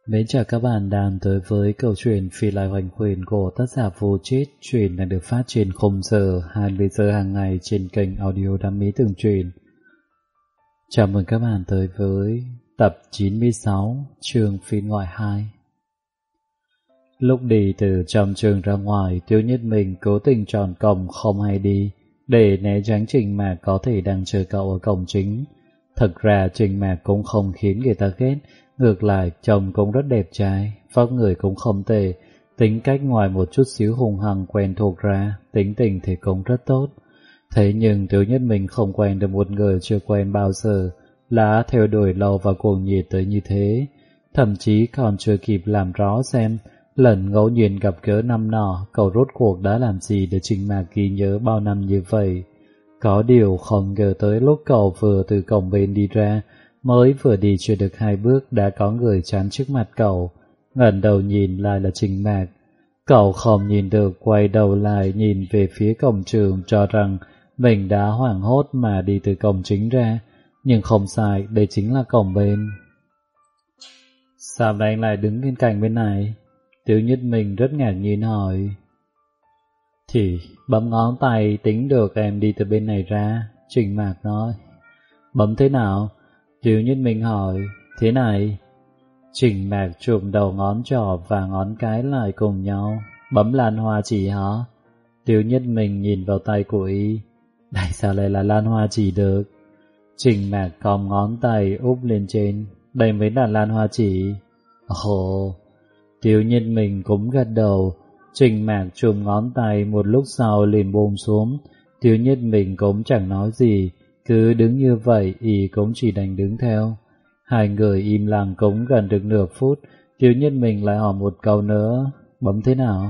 Mến chào các bạn đang tới với câu chuyện Phi Lai Hoành Huyền của tác giả Vô Chết. Chuyện đang được phát trên khung giờ 20 giờ hàng ngày trên kênh audio Đam Mỹ Tường Truyện. Chào mừng các bạn tới với tập 96 chương phiên ngoại 2. Lúc đi từ trong trường ra ngoài, Tiêu Nhất Minh cố tình tròn cổng không hay đi để né tránh Trình Mạc có thể đang chờ cậu ở cổng chính. Thật ra Trình Mạc cũng không khiến người ta ghét, ngược lại trông cũng rất đẹp trai, vóc người cũng không tệ, tính cách ngoài một chút xíu hung hăng quen thuộc ra, tính tình thì cũng rất tốt. Thế nhưng Tiêu Nhất Minh không quen được một người chưa quen bao giờ, đã theo đuổi lâu và cuồng nhiệt tới như thế, thậm chí còn chưa kịp làm rõ xem lần ngẫu nhiên gặp gỡ năm nọ cậu rốt cuộc đã làm gì để Trình Mạc ghi nhớ bao năm như vậy. Có điều không ngờ tới lúc cậu vừa từ cổng bên đi ra, mới vừa đi chưa được 2 bước đã có người chắn trước mặt cậu, ngẩng đầu nhìn lại là Trình Mạc. Cậu không nhìn được, quay đầu lại nhìn về phía cổng trường cho rằng mình đã hoảng hốt mà đi từ cổng chính ra, nhưng không sai, đây chính là cổng bên. Sao anh lại đứng bên cạnh bên này? Tiêu Nhất Minh rất ngạc nhiên hỏi. Thì bấm ngón tay tính được em đi từ bên này ra, Trình Mạc nói. Bấm thế nào? Tiêu Nhất Minh hỏi. Thế này. Trình Mạc chụp đầu ngón trỏ và ngón cái lại cùng nhau. Bấm lan hoa chỉ hả? Tiêu Nhất Minh nhìn vào tay của y. Tại sao lại là lan hoa chỉ được? Trình Mạc cong ngón tay úp lên trên. Đây mới là lan hoa chỉ. Ồ. Tiêu Nhất Minh cũng gật đầu. Trình Mạc chụp ngón tay một lúc sau liền buông xuống. Tiêu Nhất Minh cũng chẳng nói gì, cứ đứng như vậy y cũng chỉ đành đứng theo. Hai người im lặng cũng gần được nửa phút. Tiêu Nhất Minh lại hỏi một câu nữa. Bấm thế nào?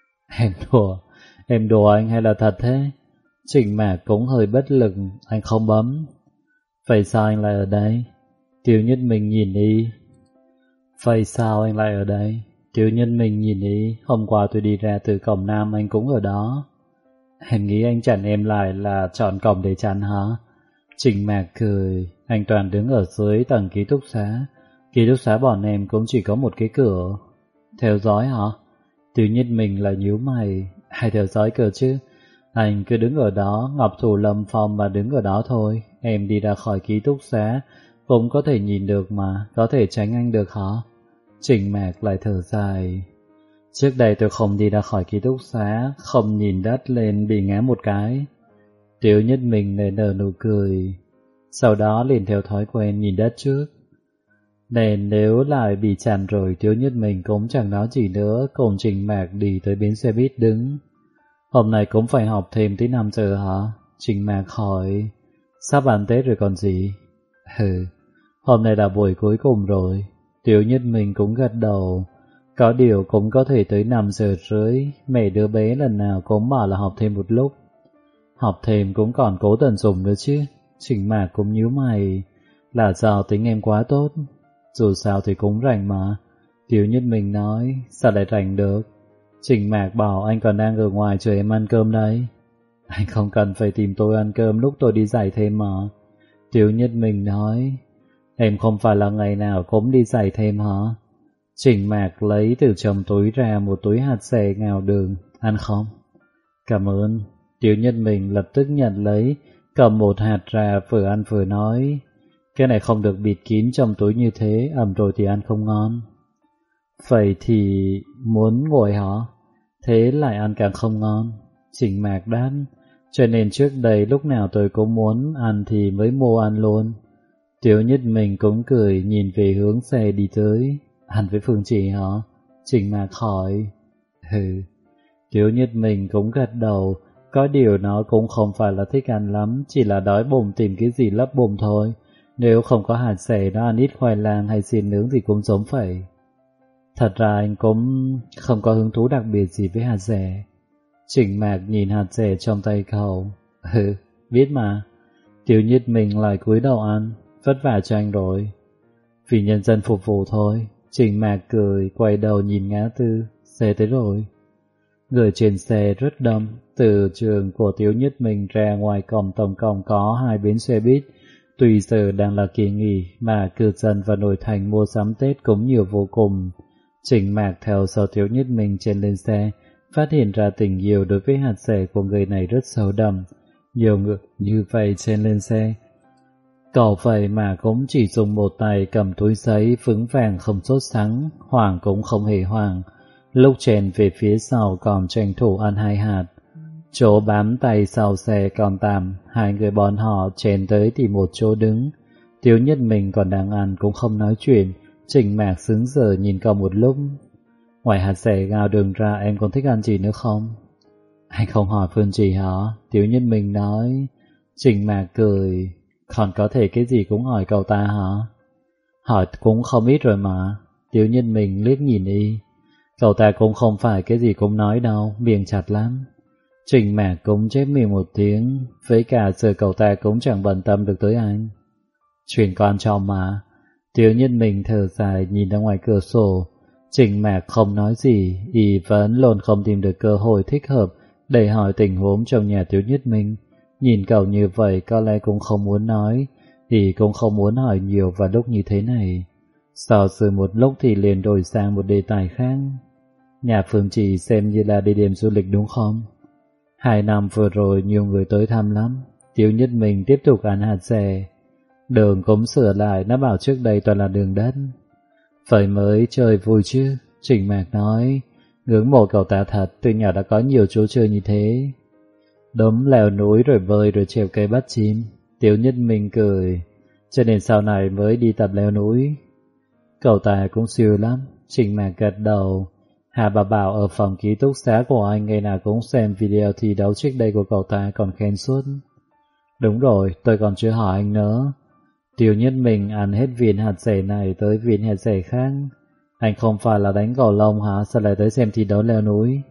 Em đùa anh hay là thật thế? Trình Mạc cũng hơi bất lực. Anh không bấm. Vậy sao anh lại ở đây? Tiêu Nhất Minh nhìn y. Vậy sao anh lại ở đây? Tiêu Nhất Minh nhìn y. Hôm qua tôi đi ra từ cổng nam anh cũng ở đó. Em nghĩ anh chặn em lại là chọn cổng để chặn hả? Trình Mạc cười. Anh toàn đứng ở dưới tầng ký túc xá. Ký túc xá bọn em cũng chỉ có một cái cửa. Theo dõi hả? Tiêu Nhất Minh lại nhíu mày. Ai theo dõi cơ chứ? Anh cứ đứng ở đó, Ngọc Thủ Lâm Phong mà đứng ở đó thôi. Em đi ra khỏi ký túc xá cũng có thể nhìn được mà, có thể tránh anh được hả? Trình Mạc lại thở dài. Trước đây tôi không đi ra khỏi ký túc xá, không nhìn đất lên bị ngã một cái. Tiêu Nhất Minh lại nở nụ cười. Sau đó liền theo thói quen nhìn đất trước. Nên nếu lại bị chặn rồi, Tiêu Nhất Minh cũng chẳng nói gì nữa, cùng Trình Mạc đi tới bến xe buýt đứng. Hôm nay cũng phải học thêm tới 5 giờ hả? Trình Mạc hỏi. Sắp ăn Tết rồi còn gì? Hôm nay là buổi cuối cùng rồi. Tiêu Nhất Minh cũng gật đầu. Có điều cũng có thể tới 5 giờ rưỡi. Mẹ đứa bé lần nào cũng bảo là học thêm một lúc. Học thêm cũng còn cố tận dụng nữa chứ. Trình Mạc cũng nhíu mày. Là do tính em quá tốt. Dù sao thì cũng rảnh mà. Tiêu Nhất Minh nói. Sao lại rảnh được? Trình Mạc bảo anh còn đang ở ngoài chờ em ăn cơm đấy. Anh không cần phải tìm tôi ăn cơm lúc tôi đi dạy thêm mà. Tiêu Nhất Minh nói. Em không phải là ngày nào cũng đi dạy thêm hả? Trình Mạc lấy từ trong túi ra một túi hạt dẻ ngào đường. Ăn không? Cảm ơn. Tiêu Nhất Minh lập tức nhận lấy, cầm một hạt ra vừa ăn vừa nói. Cái này không được bịt kín trong túi như thế, ẩm rồi thì ăn không ngon. Vậy thì muốn ngồi hả? Thế lại ăn càng không ngon. Trình Mạc đáp. Cho nên trước đây lúc nào tôi cũng muốn ăn thì mới mua ăn luôn. Tiêu Nhất Minh cũng cười nhìn về hướng xe đi tới. Ăn với Phương Chỉ hả? Trình Mạc hỏi. Tiêu Nhất Minh cũng gật đầu. Có điều nó cũng không phải là thích ăn lắm, chỉ là đói bụng tìm cái gì lấp bụng thôi. Nếu không có hạt dẻ nó ăn ít khoai lang hay xiên nướng thì cũng giống vậy. Thật ra anh cũng không có hứng thú đặc biệt gì với hạt dẻ. Trình Mạc nhìn hạt dẻ trong tay cậu. Biết mà. Tiêu Nhất Minh lại cúi đầu ăn. Vất vả cho anh rồi. Vì nhân dân phục vụ thôi. Trình Mạc cười, quay đầu nhìn ngã tư. Xe tới rồi. Người trên xe rất đông. Từ trường của Tiêu Nhất Minh ra ngoài cổng tổng cộng có 2 bến xe buýt. Tuy giờ đang là kỳ nghỉ mà cư dân và nội thành mua sắm Tết cũng nhiều vô cùng. Trình Mạc theo sau Thiếu Nhất Minh trên lên xe, phát hiện ra tình yêu đối với hạt rẻ của người này rất sâu đậm. Nhiều người như vậy trên lên xe. Cậu vậy mà cũng chỉ dùng một tay cầm túi giấy vững vàng không sốt sắng, hoảng cũng không hề hoảng. Lúc chèn về phía sau còn tranh thủ ăn 2 hạt. Chỗ bám tay sau xe còn tạm, 2 người bọn họ chèn tới thì một chỗ đứng. Thiếu Nhất Minh còn đang ăn cũng không nói chuyện. Trình Mạc sững sờ nhìn cậu một lúc. Ngoài hạt rẻ gạo đường ra em còn thích ăn gì nữa không? Anh không hỏi Phương Trì hả? Thiếu Nhất Minh nói. Trình Mạc cười. Còn có thể cái gì cũng hỏi cậu ta hả? Hỏi cũng không ít rồi mà. Thiếu Nhất Minh liếc nhìn y. Cậu ta cũng không phải cái gì cũng nói đâu, miệng chặt lắm. Trình Mạc cũng chép miệng một tiếng. Với cả giờ cậu ta cũng chẳng bận tâm được tới anh. Chuyện quan trọng mà. Thiếu Nhất Minh thở dài nhìn ra ngoài cửa sổ. Trình Mạc không nói gì, y vẫn luôn không tìm được cơ hội thích hợp để hỏi tình huống trong nhà Thiếu Nhất Minh. Nhìn cậu như vậy có lẽ cũng không muốn nói, y cũng không muốn hỏi nhiều vào lúc như thế này. Sau sự một lúc thì liền đổi sang một đề tài khác. Nhà Phương Trì xem như là địa điểm du lịch đúng không? 2 năm vừa rồi nhiều người tới thăm lắm. Thiếu Nhất Minh tiếp tục ăn hạt rẻ. Đường cũng sửa lại, nó bảo trước đây toàn là đường đất. Vậy mới chơi vui chứ, Trình Mạc nói. Ngưỡng mộ cậu ta thật, từ nhỏ đã có nhiều chỗ chơi như thế. Đúng leo núi rồi bơi rồi trèo cây bắt chim. Thiếu Nhất Minh cười. Cho nên sau này mới đi tập leo núi. Cậu ta cũng siêu lắm. Trình Mạc gật đầu. Hà bà bảo ở phòng ký túc xá của anh ngày nào cũng xem video thi đấu trước đây của cậu ta còn khen suốt. Đúng rồi, tôi còn chưa hỏi anh nữa. Thiếu Nhất Minh ăn hết viên hạt rẻ này tới viên hạt rẻ khác. Anh không phải là đánh cầu lông hả? Sao lại tới xem thi đấu leo núi?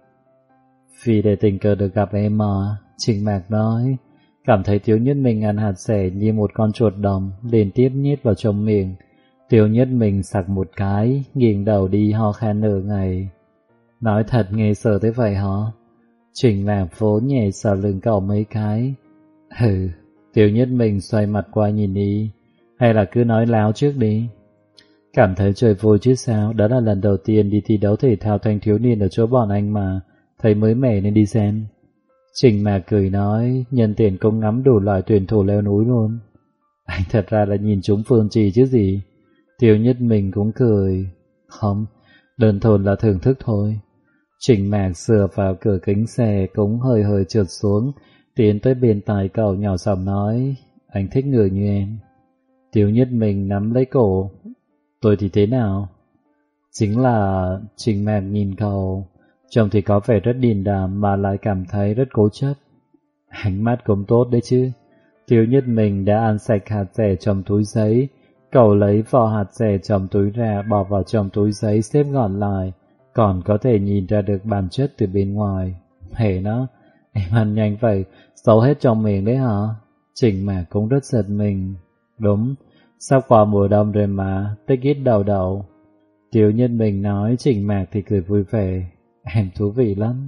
Vì để tình cờ được gặp em mà. Trình Mạc nói. Cảm thấy Thiếu Nhất Minh ăn hạt rẻ như một con chuột đồng, liên tiếp nhét vào trong miệng. Thiếu Nhất Minh sặc một cái, nghiêng đầu đi ho khan nửa ngày. Nói thật nghe sợ thế vậy hả? Trình Mạc vỗ nhẹ sau lưng cậu mấy cái. Hừ. Thiếu Nhất Minh xoay mặt qua nhìn đi. Hay là cứ nói láo trước đi. Cảm thấy chơi vui chứ sao. Đó là lần đầu tiên đi thi đấu thể thao thanh thiếu niên ở chỗ bọn anh mà. Thấy mới mẻ nên đi xem. Trình Mạc cười nói. Nhân tiện cũng ngắm đủ loại tuyển thủ leo núi luôn. Anh thật ra là nhìn chúng Phương Trì chứ gì. Thiếu Nhất Minh cũng cười. Không, đơn thuần là thưởng thức thôi. Trình Mạc sửa vào cửa kính xe cũng hơi hơi trượt xuống. Tiến tới bên tai cậu nhỏ giọng nói. Anh thích người như em. Thiếu Nhất Minh nắm lấy cổ. Tôi thì thế nào? Chính là Trình Mạc nhìn cậu. Trông thì có vẻ rất điềm đạm mà lại cảm thấy rất cố chấp. Ánh mắt cũng tốt đấy chứ. Thiếu Nhất Minh đã ăn sạch hạt rẻ trong túi giấy. Cậu lấy vỏ hạt rẻ trong túi ra, bỏ vào trong túi giấy xếp gọn lại. Còn có thể nhìn ra được bản chất từ bên ngoài. Hề nó, em ăn nhanh vậy, xấu hết trong miệng đấy hả? Trình Mạc cũng rất giật mình. Đúng, sắp qua mùa đông rồi mà, tích ít đầu đầu. Thiếu Nhất Minh nói. Trình Mạc thì cười vui vẻ. Em thú vị lắm.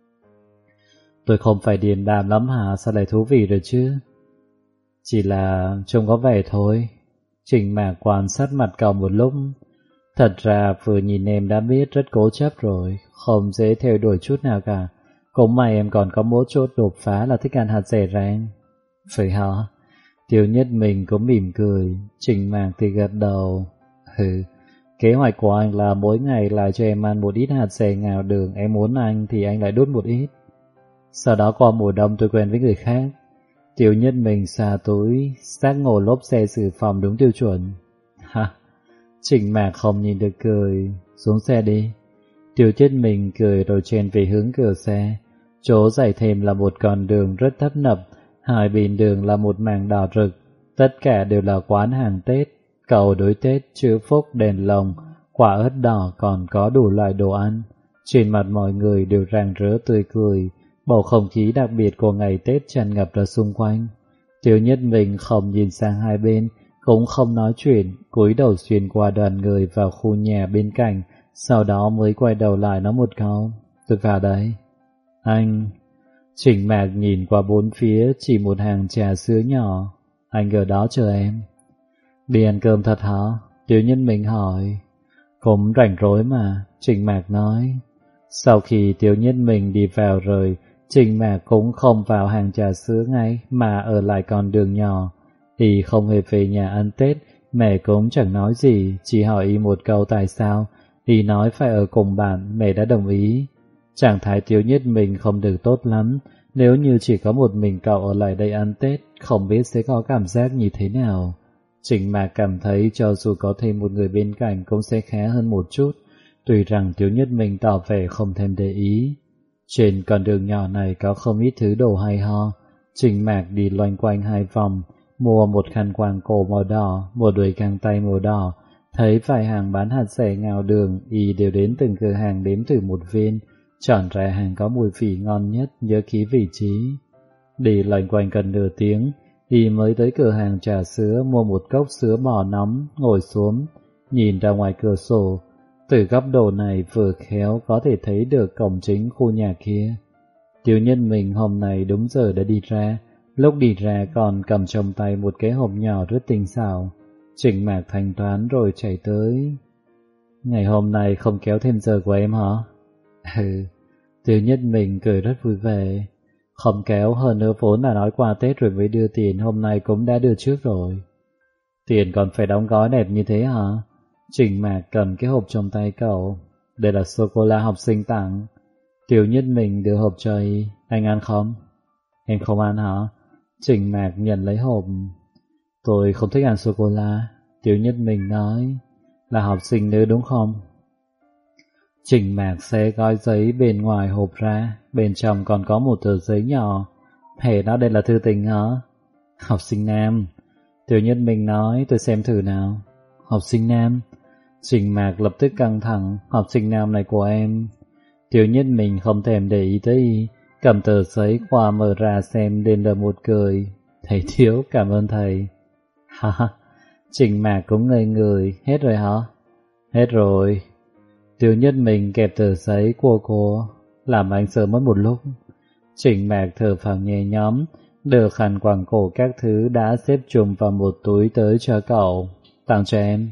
Tôi không phải điềm đạm lắm hả? Sao lại thú vị rồi chứ? Chỉ là trông có vẻ thôi. Trình Mạc quan sát mặt cậu một lúc. Thật ra vừa nhìn em đã biết rất cố chấp rồi, không dễ theo đuổi chút nào cả. Cũng may em còn có một chút đột phá là thích ăn hạt rẻ rang. Phải hả? Thiếu Nhất Minh cũng mỉm cười. Trình Mạc thì gật đầu. Ừ, kế hoạch của anh là mỗi ngày lại cho em ăn một ít hạt rẻ ngào đường. Em muốn anh thì anh lại đút một ít. Sau đó qua mùa đông tôi quen với người khác. Thiếu Nhất Minh xà túi, xác ngồi lốp xe dự phòng đúng tiêu chuẩn. Ha! Trình Mạc không nhìn được cười. Xuống xe đi. Thiếu Nhất Minh cười rồi chen về hướng cửa xe. Chỗ dạy thêm là một con đường rất thấp nập. Hai bên đường là một mảng đỏ rực. Tất cả đều là quán hàng Tết. Cầu đối Tết, chữ phúc, đèn lồng, quả ớt đỏ, còn có đủ loại đồ ăn. Trên mặt mọi người đều rạng rỡ tươi cười. Bầu không khí đặc biệt của ngày Tết tràn ngập ra xung quanh. Thiếu Nhất Minh không nhìn sang hai bên, cũng không nói chuyện, cúi đầu xuyên qua đoàn người vào khu nhà bên cạnh, sau đó mới quay đầu lại nói một câu. Tôi vào đây. Anh... Trình Mạc nhìn qua bốn phía, chỉ một hàng trà sữa nhỏ. anh ở đó chờ em. Đi ăn cơm thật hả? Tiểu Nhân mình hỏi. Cũng rảnh rỗi mà, Trình Mạc nói. Sau khi Tiểu Nhân mình đi vào rồi, Trình Mạc cũng không vào hàng trà sữa ngay mà ở lại con đường nhỏ. Y không hề về nhà ăn Tết, mẹ cũng chẳng nói gì, chỉ hỏi Y một câu tại sao. Y nói phải ở cùng bạn, mẹ đã đồng ý. Trạng thái Tiểu Nhất mình không được tốt lắm, nếu như chỉ có một mình cậu ở lại đây ăn Tết, không biết sẽ có cảm giác như thế nào. Trình Mạc cảm thấy cho dù có thêm một người bên cạnh cũng sẽ khá hơn một chút, tuy rằng Tiểu Nhất mình tỏ vẻ không thèm để ý. Trên con đường nhỏ này có không ít thứ đồ hay ho. Trình Mạc đi loanh quanh 2 vòng, mua một khăn quàng cổ màu đỏ, một đôi găng tay màu đỏ. Thấy vài hàng bán hạt rẻ ngào đường, Y đều đến từng cửa hàng đếm thử một viên, chọn ra hàng có mùi vị ngon nhất, nhớ ký vị trí. Đi loanh quanh gần nửa tiếng, Y mới tới cửa hàng trà sữa mua một cốc sữa bò nóng, ngồi xuống, nhìn ra ngoài cửa sổ. Từ góc độ này vừa khéo có thể thấy được cổng chính khu nhà kia. Tiểu Nhân mình hôm nay đúng giờ đã đi ra, lúc đi ra còn cầm trong tay một cái hộp nhỏ rất tinh xảo. Trình Mạc thanh toán rồi chạy tới. Ngày hôm nay không kéo thêm giờ của em hả? Ừ, Tiểu Nhân mình cười rất vui vẻ. Không kéo, hơn nữa vốn là nói qua Tết rồi mới đưa tiền, hôm nay cũng đã đưa trước rồi. Tiền còn phải đóng gói đẹp như thế hả? Trình Mạc cầm cái hộp trong tay cậu. Đây là sô-cô-la học sinh tặng. Tiểu Nhân mình đưa hộp cho Y. Anh ăn không? Em không ăn hả? Trình Mạc nhận lấy hộp. Tôi không thích ăn sô-cô-la. Tiểu Nhân mình nói. Là học sinh nữ đúng không? Trình Mạc xé gói giấy bên ngoài hộp ra, bên trong còn có một tờ giấy nhỏ. Hệ đó đây là thư tình hả? Học sinh nam. Tiểu Nhân mình nói, tôi xem thử nào. Học sinh nam. Trình Mạc lập tức căng thẳng. Học sinh nam này của em. Tiểu Nhân mình không thèm để ý tới Y, cầm tờ giấy qua mở ra xem, lên lờ một cười. Thầy thiếu, cảm ơn thầy. Ha ha. Trình Mạc cũng ngây người. Hết rồi hả? Hết rồi. Tiểu Nhân mình kẹp tờ giấy của cô, làm anh sợ mất một lúc. Trình Mạc thở phào nhẹ nhõm, đưa khăn quàng cổ các thứ đã xếp chùm vào một túi tới cho cậu. Tặng cho em.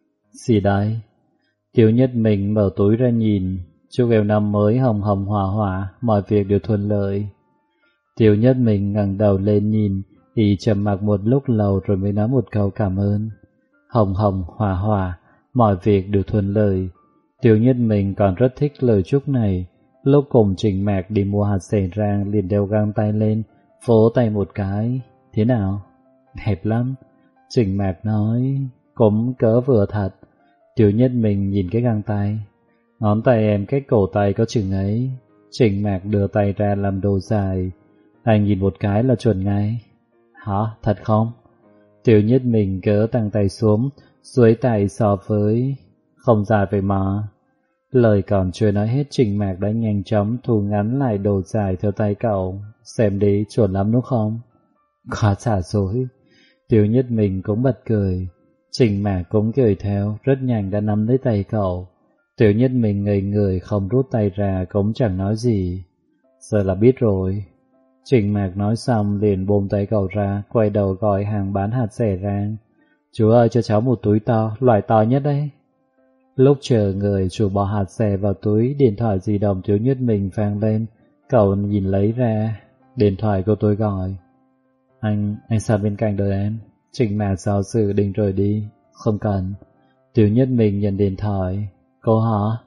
Gì đây? Tiểu Nhân mình mở túi ra nhìn. Chúc em năm mới hồng hồng hòa hòa, mọi việc đều thuận lợi. Tiểu Nhân mình ngẩng đầu lên nhìn, Y trầm mặc một lúc lâu rồi mới nói một câu cảm ơn. Hồng hồng hòa hòa, mọi việc đều thuận lợi. Tiểu Nhân mình còn rất thích lời chúc này. Lúc cùng Trình Mạc đi mua hạt sẻ rang liền đeo găng tay lên, vỗ tay một cái. Thế nào? Đẹp lắm. Trình Mạc nói. Cũng cỡ vừa thật. Tiểu Nhân mình nhìn cái găng tay. Ngón tay em cách cổ tay có chừng ấy. Trình Mạc đưa tay ra làm đồ dài. Anh nhìn một cái là chuẩn ngay. Hả? Thật không? Tiểu Nhân mình cỡ tăng tay xuống, dưới tay so với... Không dài vậy mà. Lời còn chưa nói hết, Trình Mạc đã nhanh chóng thu ngắn lại đồ dài theo tay cậu. Xem đi, chuẩn lắm đúng không? Quá giả dối. Tiểu Nhất mình cũng bật cười. Trình Mạc cũng cười theo, rất nhanh đã nắm lấy tay cậu. Tiểu Nhất mình ngây người không rút tay ra, cũng chẳng nói gì. Giờ là biết rồi. Trình Mạc nói xong liền buông tay cậu ra, quay đầu gọi hàng bán hạt rẻ rang. Chú ơi, cho cháu một túi to, loại to nhất đấy. Lúc chờ người, chủ bỏ hạt rẻ vào túi, điện thoại di động Tiểu Nhất mình vang lên. Cậu nhìn lấy ra. Điện thoại của tôi gọi. Anh sao bên cạnh đợi em? Trình Mạc giáo sự định rời đi. Không cần. Tiểu Nhất mình nhận điện thoại. Cô hả?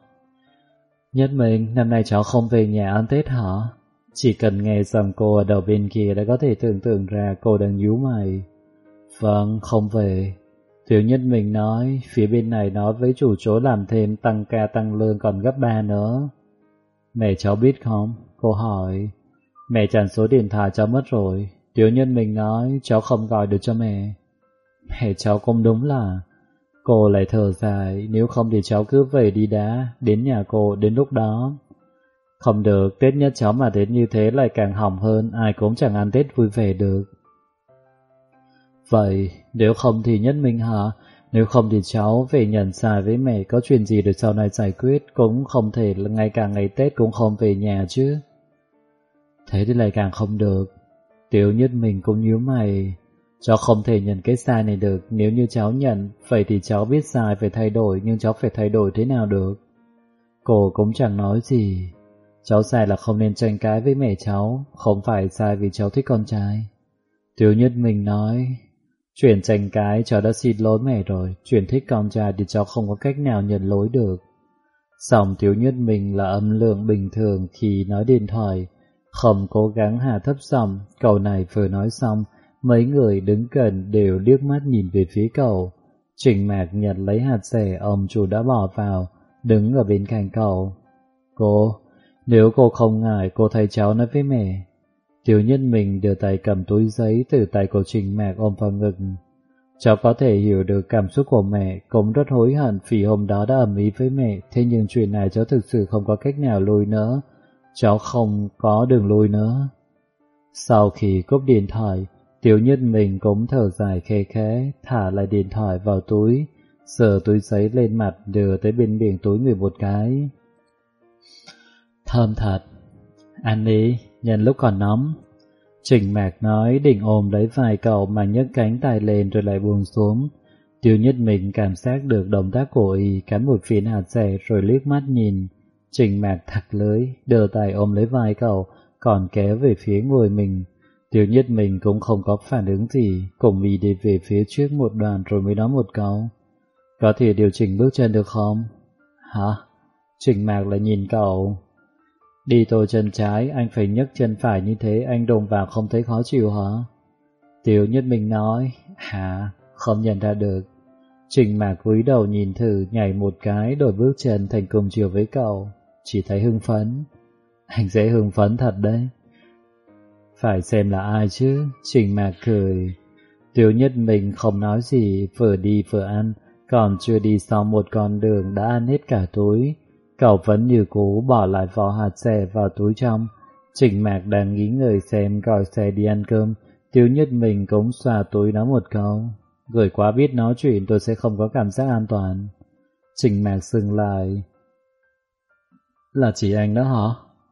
Nhất mình, năm nay cháu không về nhà ăn Tết hả? Chỉ cần nghe giọng cô ở đầu bên kia đã có thể tưởng tượng ra cô đang nhíu mày. Vâng, không về. Tiểu Nhất mình nói, phía bên này nói với chủ chỗ làm thêm tăng ca tăng lương còn gấp 3 nữa. Mẹ cháu biết không? Cô hỏi. Mẹ chặn số điện thoại cháu mất rồi. Tiểu Nhất mình nói, cháu không gọi được cho mẹ. Mẹ cháu cũng đúng là... Cô lại thở dài, nếu không thì cháu cứ về đi đã, đến nhà cô đến lúc đó. Không được, Tết nhất cháu mà đến như thế lại càng hỏng hơn, ai cũng chẳng ăn Tết vui vẻ được. Vậy, nếu không thì Nhất mình hả? Nếu không thì cháu về nhận xài với mẹ, có chuyện gì được sau này giải quyết, cũng không thể là ngay cả ngày Tết cũng không về nhà chứ. Thế thì lại càng không được. Tiểu Nhất mình cũng nhíu mày. Cháu không thể nhận cái sai này được. Nếu như cháu nhận, vậy thì cháu biết sai phải thay đổi, nhưng cháu phải thay đổi thế nào được? Cô cũng chẳng nói gì. Cháu sai là không nên tranh cãi với mẹ cháu, không phải sai vì cháu thích con trai. Tiểu Nhất Minh nói, chuyện tranh cãi cháu đã xin lỗi mẹ rồi, chuyện thích con trai thì cháu không có cách nào nhận lỗi được. Song Tiểu Nhất Minh là âm lượng bình thường khi nói điện thoại, không cố gắng hạ thấp giọng. Cậu này vừa nói xong, mấy người đứng gần đều liếc mắt nhìn về phía cậu. Trình Mạc nhận lấy hạt rẻ ông chủ đã bỏ vào, đứng ở bên cạnh cậu. Cô, nếu cô không ngại, cô thấy cháu nói với mẹ. Tiểu Nhất Minh đưa tay cầm túi giấy từ tay của Trình Mạc ôm vào ngực. Cháu có thể hiểu được cảm xúc của mẹ, cũng rất hối hận vì hôm đó đã ầm ĩ với mẹ, thế nhưng chuyện này cháu thực sự không có cách nào lui nữa. Cháu không có đường lui nữa. Sau khi cúp điện thoại, Tiểu Nhất Minh cũng thở dài khe khẽ, thả lại điện thoại vào túi, sờ túi giấy lên mặt đưa tới bên miệng túi người một cái. Thơm thật. Ăn đi, nhân lúc còn nóng. Trình Mạc nói định ôm lấy vai cậu mà nhấc cánh tay lên rồi lại buông xuống. Tiểu Nhất Minh cảm giác được động tác của y, cắn một phiến hạt rẻ rồi liếc mắt nhìn. Trình Mạc thặc lưỡi, đưa tay ôm lấy vai cậu, còn kéo về phía người mình. Tiểu Nhất Minh cũng không có phản ứng gì, cùng y đi về phía trước một đoạn rồi mới nói một câu. Có thể điều chỉnh bước chân được không? Hả? Trình Mạc lại nhìn cậu. Đi tô chân trái, anh phải nhấc chân phải như thế, anh đụng vào không thấy khó chịu hả? Tiểu Nhất Minh nói, hả? Không nhận ra được. Trình Mạc cúi đầu nhìn thử, nhảy một cái, đổi bước chân thành cùng chiều với cậu. Chỉ thấy hưng phấn. Anh dễ hưng phấn thật đấy. Phải xem là ai chứ? Trình Mạc cười. Tiểu Nhất Minh không nói gì, vừa đi vừa ăn, còn chưa đi xong một con đường đã ăn hết cả túi. Cậu vẫn như cũ bỏ lại vỏ hạt rẻ vào túi trong. Trình Mạc đang nghĩ ngợi xem gọi xe đi ăn cơm. Tiểu Nhất Minh cũng xòa túi nói một câu. Người quá biết nói chuyện tôi sẽ không có cảm giác an toàn. Trình Mạc dừng lại. Là chỉ anh đó hả?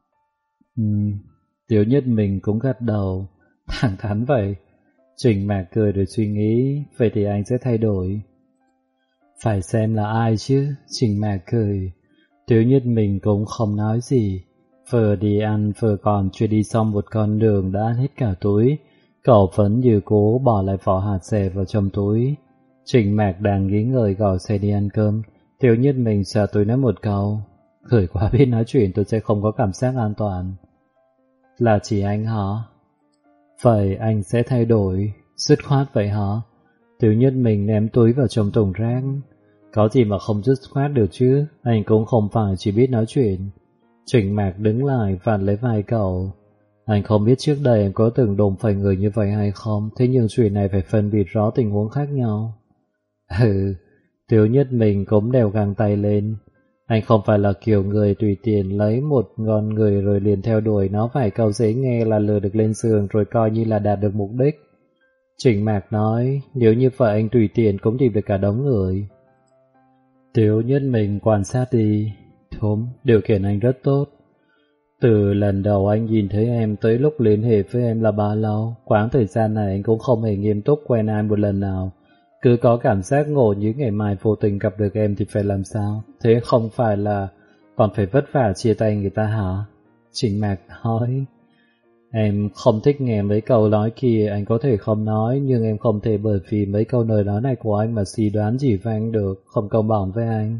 Tiểu Nhất Minh cũng gật đầu. Thẳng thắn vậy. Trình Mạc cười rồi suy nghĩ. Vậy thì anh sẽ thay đổi. Phải xem là ai chứ? Trình Mạc cười. Tiểu Nhất Minh cũng không nói gì. Vừa đi ăn vừa còn chưa đi xong một con đường đã ăn hết cả túi. Cậu vẫn như cố bỏ lại vỏ hạt rẻ vào trong túi. Trình Mạc đang nghĩ ngợi gọi xe đi ăn cơm. Tiểu Nhất Minh xả túi nói một câu. Người quá biết nói chuyện tôi sẽ không có cảm giác an toàn. Là chỉ anh hả? Vậy anh sẽ thay đổi. Dứt khoát vậy hả? Tiểu Nhất Minh ném túi vào trong thùng rác. Có gì mà không dứt khoát được chứ? Anh cũng không phải chỉ biết nói chuyện. Trình Mạc đứng lại vặn lấy vai cậu. Anh không biết trước đây em có từng đụng phải người như vậy hay không, thế nhưng chuyện này phải phân biệt rõ tình huống khác nhau. Tiểu Nhất Minh cũng đều găng tay lên. Anh không phải là kiểu người tùy tiện lấy một con người rồi liền theo đuổi nó vài câu dễ nghe là lừa được lên giường rồi coi như là đạt được mục đích. Trình Mạc nói, nếu như vậy anh tùy tiện cũng tìm được cả đống người. Tiểu Nhất Minh quan sát đi. Thúm, điều kiện anh rất tốt. Từ lần đầu anh nhìn thấy em tới lúc liên hệ với em là bao lâu? Quãng thời gian này anh cũng không hề nghiêm túc quen ai một lần nào. Cứ có cảm giác ngộ như ngày mai vô tình gặp được em thì phải làm sao? Thế không phải là còn phải vất vả chia tay người ta hả? Trình Mạc nói. Em không thích nghe mấy câu nói kia, anh có thể không nói, nhưng em không thể bởi vì mấy câu lời nói này của anh mà suy đoán gì với anh được, không công bằng với anh.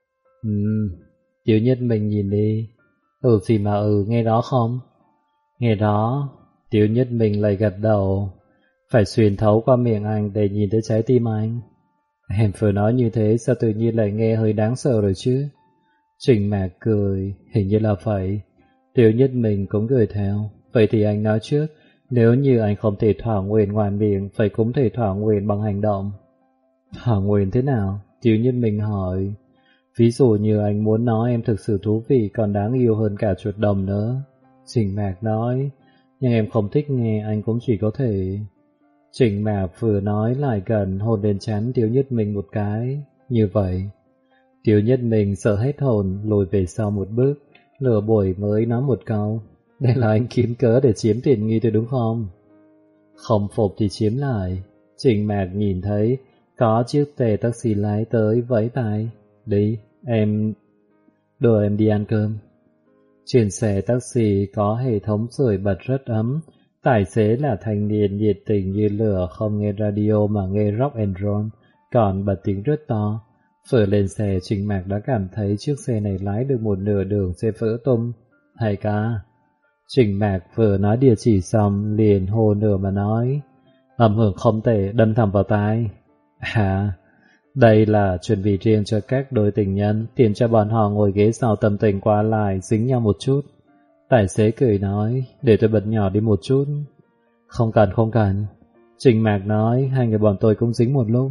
Tiểu Nhất Minh nhìn đi. Gì mà nghe đó không? Nghe đó. Tiểu Nhất Minh lại gật đầu. Phải xuyên thấu qua miệng anh để nhìn thấy trái tim anh. Em vừa nói như thế sao tự nhiên lại nghe hơi đáng sợ rồi chứ? Trình Mạc cười. Hình như là vậy. Tiểu Nhất Minh cũng cười theo. Vậy thì anh nói trước, nếu như anh không thể thỏa nguyện ngoài miệng, phải cũng thể thỏa nguyện bằng hành động. Thỏa nguyện thế nào? Tiểu Nhất Minh hỏi. Ví dụ như anh muốn nói em thực sự thú vị còn đáng yêu hơn cả chuột đồng nữa. Trình Mạc nói. Nhưng em không thích nghe, anh cũng chỉ có thể. Trình Mạc vừa nói lại gần hôn lên trán Tiểu Nhất Minh một cái. Như vậy. Tiểu Nhất Minh sợ hết hồn, lùi về sau một bước. Lửa buổi mới nói một câu. Đây là anh kiếm cớ để chiếm tiện nghi tôi đúng không? Không phục thì chiếm lại. Trình Mạc nhìn thấy có chiếc tề taxi lái tới vẫy tay. Đi, em đưa em đi ăn cơm. Trên xe taxi có hệ thống sưởi bật rất ấm. Tài xế là thanh niên nhiệt tình như lửa, không nghe radio mà nghe rock and roll, còn bật tiếng rất to. Vừa lên xe, Trình Mạc đã cảm thấy chiếc xe này lái được một nửa đường sẽ vỡ tung. Hay ca. Trình Mạc vừa nói địa chỉ xong liền hô nửa mà nói. Âm hưởng không tệ, đâm thẳng vào tai. À, đây là chuẩn bị riêng cho các đôi tình nhân, tiền cho bọn họ ngồi ghế sau tâm tình qua lại, dính nhau một chút. Tài xế cười nói, để tôi bật nhỏ đi một chút. Không cần, không cần. Trình Mạc nói, hai người bọn tôi cũng dính một lúc.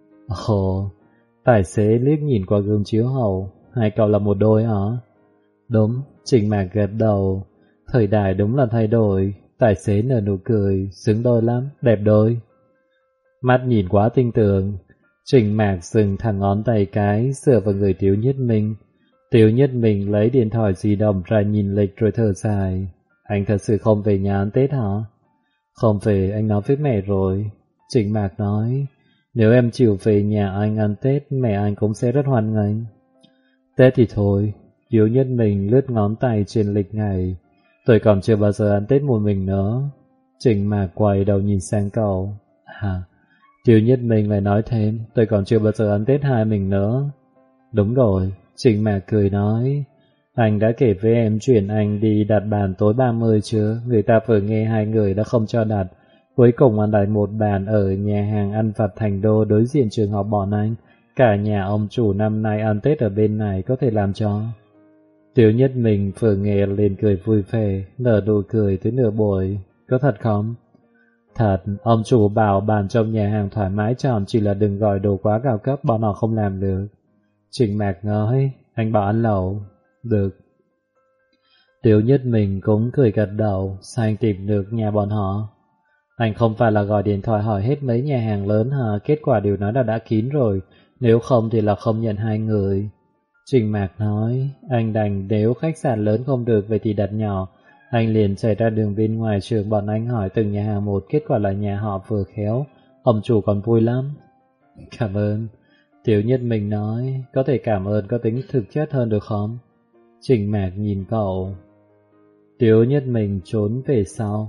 Ồ, tài xế liếc nhìn qua gương chiếu hậu, hai cậu là một đôi hả? Đúng, Trình Mạc gật đầu. Thời đại đúng là thay đổi. Tài xế nở nụ cười, xứng đôi lắm, đẹp đôi. Mắt nhìn quá tinh tường. Trình Mạc dừng thẳng ngón tay cái, sửa vào người Tiếu Nhất Minh. Tiếu Nhất Minh lấy điện thoại di động ra nhìn lịch rồi thở dài. Anh thật sự không về nhà ăn Tết hả? Không về, anh nói với mẹ rồi. Trình Mạc nói, nếu em chịu về nhà anh ăn Tết, mẹ anh cũng sẽ rất hoan nghênh. Tết thì thôi. Tiếu Nhất Minh lướt ngón tay trên lịch ngày. Tôi còn chưa bao giờ ăn Tết một mình nữa. Trình Mạc quay đầu nhìn sang cậu. À, Tiếu Nhất Minh lại nói thêm, tôi còn chưa bao giờ ăn Tết hai mình nữa. Đúng rồi, Trình Mạc cười nói. Anh đã kể với em chuyện anh đi đặt bàn tối 30 chưa? Người ta vừa nghe hai người đã không cho đặt. Cuối cùng ăn đặt một bàn ở nhà hàng ăn vặt Thành Đô đối diện trường học bọn anh. Cả nhà ông chủ năm nay ăn Tết ở bên này có thể làm cho. Tiếu Nhất Minh vừa nghe lên cười vui vẻ, nở nụ cười tới nửa buổi. Có thật không? Thật, ông chủ bảo bàn trong nhà hàng thoải mái chọn, chỉ là đừng gọi đồ quá cao cấp, bọn họ không làm được. Trình Mạc nói, anh bảo ăn lẩu. Được. Tiếu Nhất Minh cũng cười gật đầu, sang tìm được nhà bọn họ. Anh không phải là gọi điện thoại hỏi hết mấy nhà hàng lớn hả? Kết quả đều nói là đã kín rồi, nếu không thì là không nhận hai người. Trình Mạc nói, anh đành nếu khách sạn lớn không được vậy thì đặt nhỏ. Anh liền chạy ra đường bên ngoài trường bọn anh hỏi từng nhà hàng một, kết quả là nhà họ vừa khéo, ông chủ còn vui lắm. Cảm ơn. Tiếu Nhất Minh nói, có thể cảm ơn có tính thực chất hơn được không? Trình Mạc nhìn cậu. Tiếu Nhất Minh trốn về sau.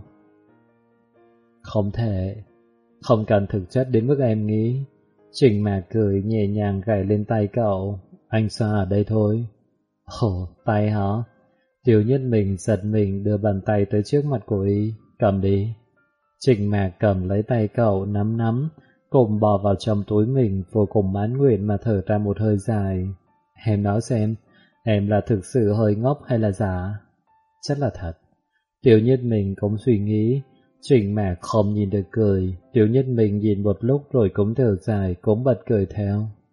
Không thể. Không cần thực chất đến mức em nghĩ. Trình Mạc cười nhẹ nhàng gảy lên tay cậu. Anh xoa ở đây thôi. Ồ, tay hả? Tiếu Nhất Minh giật mình đưa bàn tay tới trước mặt cô ý. Cầm đi. Trình Mạc cầm lấy tay cậu nắm, cùng bỏ vào trong túi mình, vô cùng mãn nguyện mà thở ra một hơi dài. Em nói xem, em là thực sự hơi ngốc hay là giả? Chắc là thật. Tiếu Nhất Minh cũng suy nghĩ. Trình Mạc không nhìn được cười. Tiếu Nhất Minh nhìn một lúc rồi cũng thở dài, cũng bật cười theo.